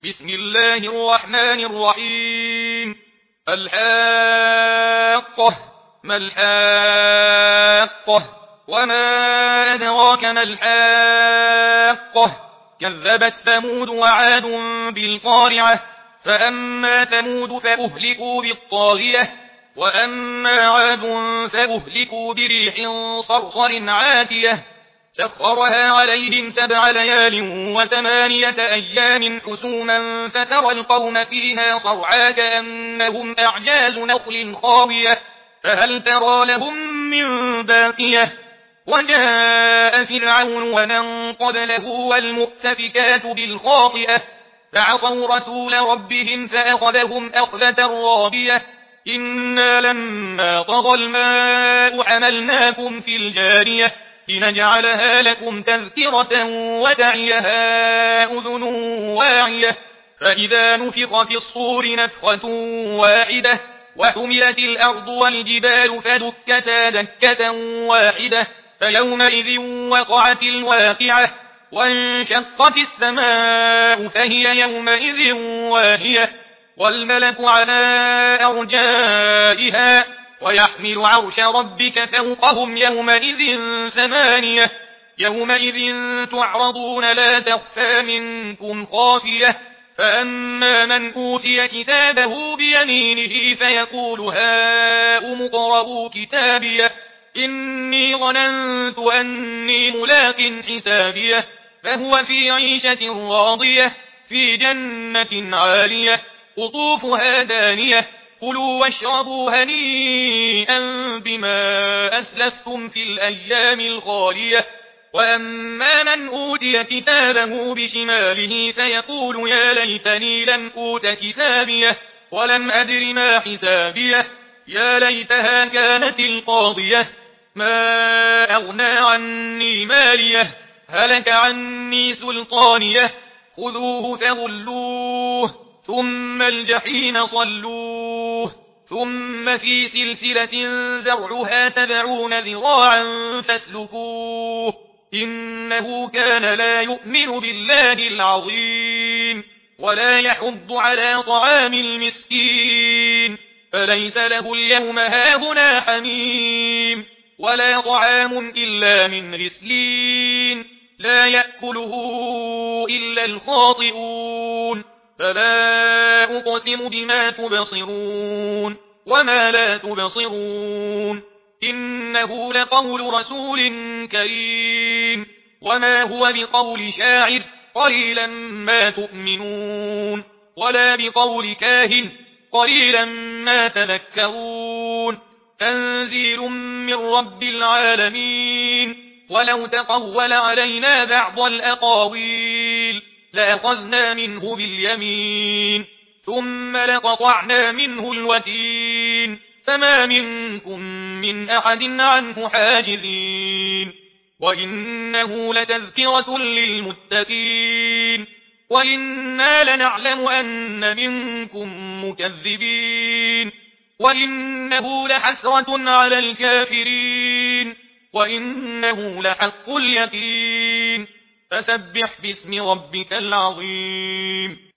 بسم الله الرحمن الرحيم. الحاقة ما الحاقة وما أدراك ما الحاقة كذبت ثمود وعاد بالقارعة فأما ثمود فأهلكوا بالطاغية وأما عاد فأهلكوا بريح صرصر عاتية سخرها عليهم 7 ليال و8 أيام حسوما فترى القوم فيها صرعا كأنهم أعجاز نخل خاوية فهل ترى لهم من باقية وجاء فرعون ومن قبله والمؤتفكات بالخاطئة فعصوا رسول ربهم فأخذهم أخذة رابية إنا لما طغى الماء حملناكم في الجارية لنجعلها لكم تذكرة وتعيها أذن واعية فإذا نفخ في الصور نفخة واحدة وحملت الأرض والجبال فدكتا دكة واحدة فيومئذ وقعت الواقعة وانشقت السماء فهي يومئذ واهية والملك على أرجائها ويحمل عرش ربك فوقهم يومئذ 8 يومئذ تعرضون لا تخفى منكم خافية فأما من أوتي كتابه بيمينه فيقول هاؤم اقرءوا كتابيه إني ظننت أني ملاق حسابيه فهو في عيشة راضية في جنة عالية قطوفها دانية كلوا واشربوا هنيئا بما أسلفتم في الأيام الخالية وأما من أوتي كتابه بشماله فيقول يا ليتني لم أوت كتابيه ولم أدر ما حسابيه يا ليتها كانت القاضية ما أغنى عني ماليه هلك عني سلطانيه خذوه فغلوه ثم الجحيم صلوه ثم في سلسلة ذرعها 70 ذراعا فاسلكوه إنه كان لا يؤمن بالله العظيم ولا يحض على طعام المسكين فليس له اليوم هاهنا حميم ولا طعام إلا من غسلين لا يأكله إلا الخاطئون فلا أقسم بما تبصرون وما لا تبصرون إنه لقول رسول كريم وما هو بقول شاعر قليلا ما تؤمنون ولا بقول كاهن قليلا ما تذكرون تنزيل من رب العالمين ولو تقول علينا بعض الأقاويل لأخذنا منه باليمين ثم لقطعنا منه الوتين فما منكم من أحد عنه حاجزين وإنه لتذكرة للمتقين وإنا لنعلم أن منكم مكذبين وإنه لحسرة على الكافرين وإنه لحق اليقين فسبح باسم ربك العظيم